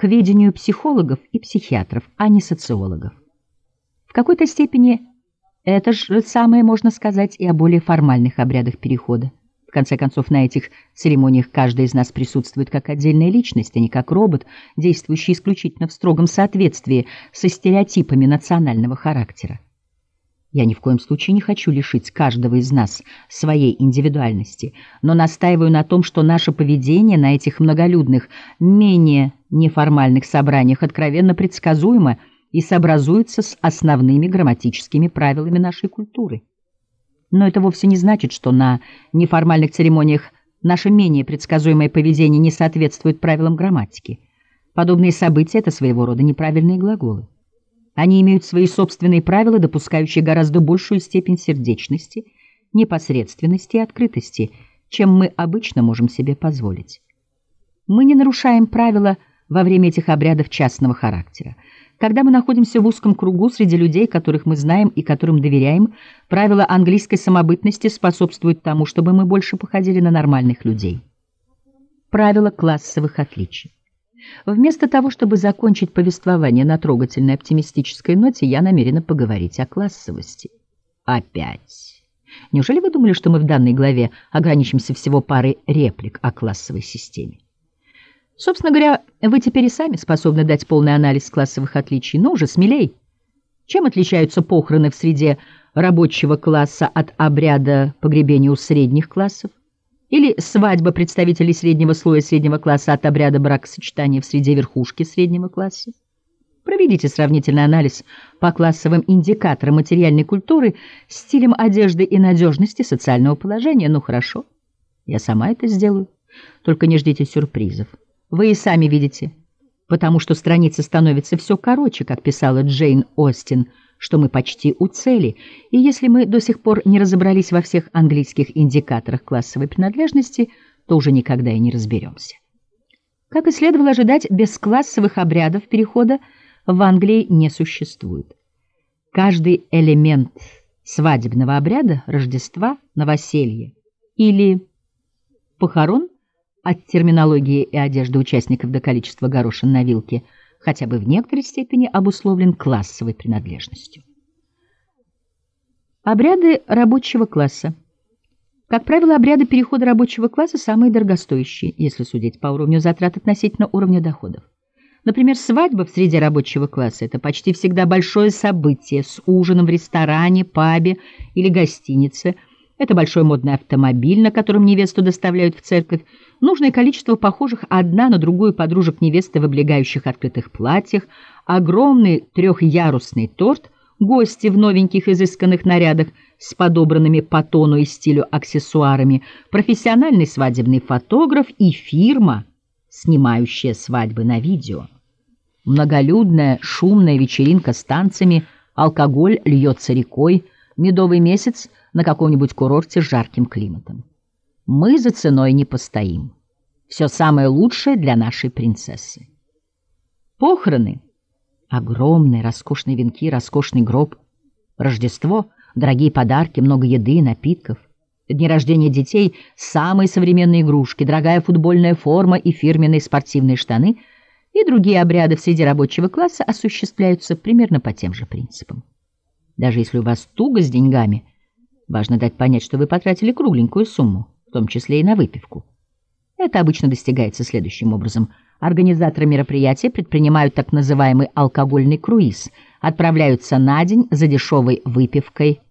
к ведению психологов и психиатров, а не социологов. В какой-то степени это же самое можно сказать и о более формальных обрядах перехода. В конце концов, на этих церемониях каждый из нас присутствует как отдельная личность, а не как робот, действующий исключительно в строгом соответствии со стереотипами национального характера. Я ни в коем случае не хочу лишить каждого из нас своей индивидуальности, но настаиваю на том, что наше поведение на этих многолюдных, менее неформальных собраниях откровенно предсказуемо и сообразуется с основными грамматическими правилами нашей культуры. Но это вовсе не значит, что на неформальных церемониях наше менее предсказуемое поведение не соответствует правилам грамматики. Подобные события — это своего рода неправильные глаголы. Они имеют свои собственные правила, допускающие гораздо большую степень сердечности, непосредственности и открытости, чем мы обычно можем себе позволить. Мы не нарушаем правила во время этих обрядов частного характера. Когда мы находимся в узком кругу среди людей, которых мы знаем и которым доверяем, правила английской самобытности способствуют тому, чтобы мы больше походили на нормальных людей. Правила классовых отличий. Вместо того, чтобы закончить повествование на трогательной оптимистической ноте, я намерена поговорить о классовости. Опять. Неужели вы думали, что мы в данной главе ограничимся всего парой реплик о классовой системе? Собственно говоря, вы теперь и сами способны дать полный анализ классовых отличий. Но уже смелей. Чем отличаются похороны в среде рабочего класса от обряда погребения у средних классов? Или свадьба представителей среднего слоя среднего класса от обряда бракосочетания в среде верхушки среднего класса? Проведите сравнительный анализ по классовым индикаторам материальной культуры, стилям одежды и надежности социального положения. Ну хорошо, я сама это сделаю. Только не ждите сюрпризов. Вы и сами видите, потому что страница становится все короче, как писала Джейн Остин, что мы почти у цели, и если мы до сих пор не разобрались во всех английских индикаторах классовой принадлежности, то уже никогда и не разберемся. Как и следовало ожидать, бесклассовых обрядов перехода в Англии не существует. Каждый элемент свадебного обряда, Рождества, новоселья или похорон, от терминологии и одежды участников до количества горошин на вилке, хотя бы в некоторой степени обусловлен классовой принадлежностью. Обряды рабочего класса. Как правило, обряды перехода рабочего класса самые дорогостоящие, если судить по уровню затрат относительно уровня доходов. Например, свадьба в среде рабочего класса — это почти всегда большое событие с ужином в ресторане, пабе или гостинице. Это большой модный автомобиль, на котором невесту доставляют в церковь, нужное количество похожих одна на другую подружек невесты в облегающих открытых платьях, огромный трехъярусный торт, гости в новеньких изысканных нарядах с подобранными по тону и стилю аксессуарами, профессиональный свадебный фотограф и фирма, снимающая свадьбы на видео. Многолюдная, шумная вечеринка с танцами, алкоголь льется рекой, медовый месяц на каком-нибудь курорте с жарким климатом. Мы за ценой не постоим. Все самое лучшее для нашей принцессы. Похороны. Огромные, роскошные венки, роскошный гроб. Рождество, дорогие подарки, много еды, напитков. Дни рождения детей, самые современные игрушки, дорогая футбольная форма и фирменные спортивные штаны и другие обряды в среде рабочего класса осуществляются примерно по тем же принципам. Даже если у вас туго с деньгами, важно дать понять, что вы потратили кругленькую сумму, в том числе и на выпивку. Это обычно достигается следующим образом. Организаторы мероприятия предпринимают так называемый алкогольный круиз, отправляются на день за дешевой выпивкой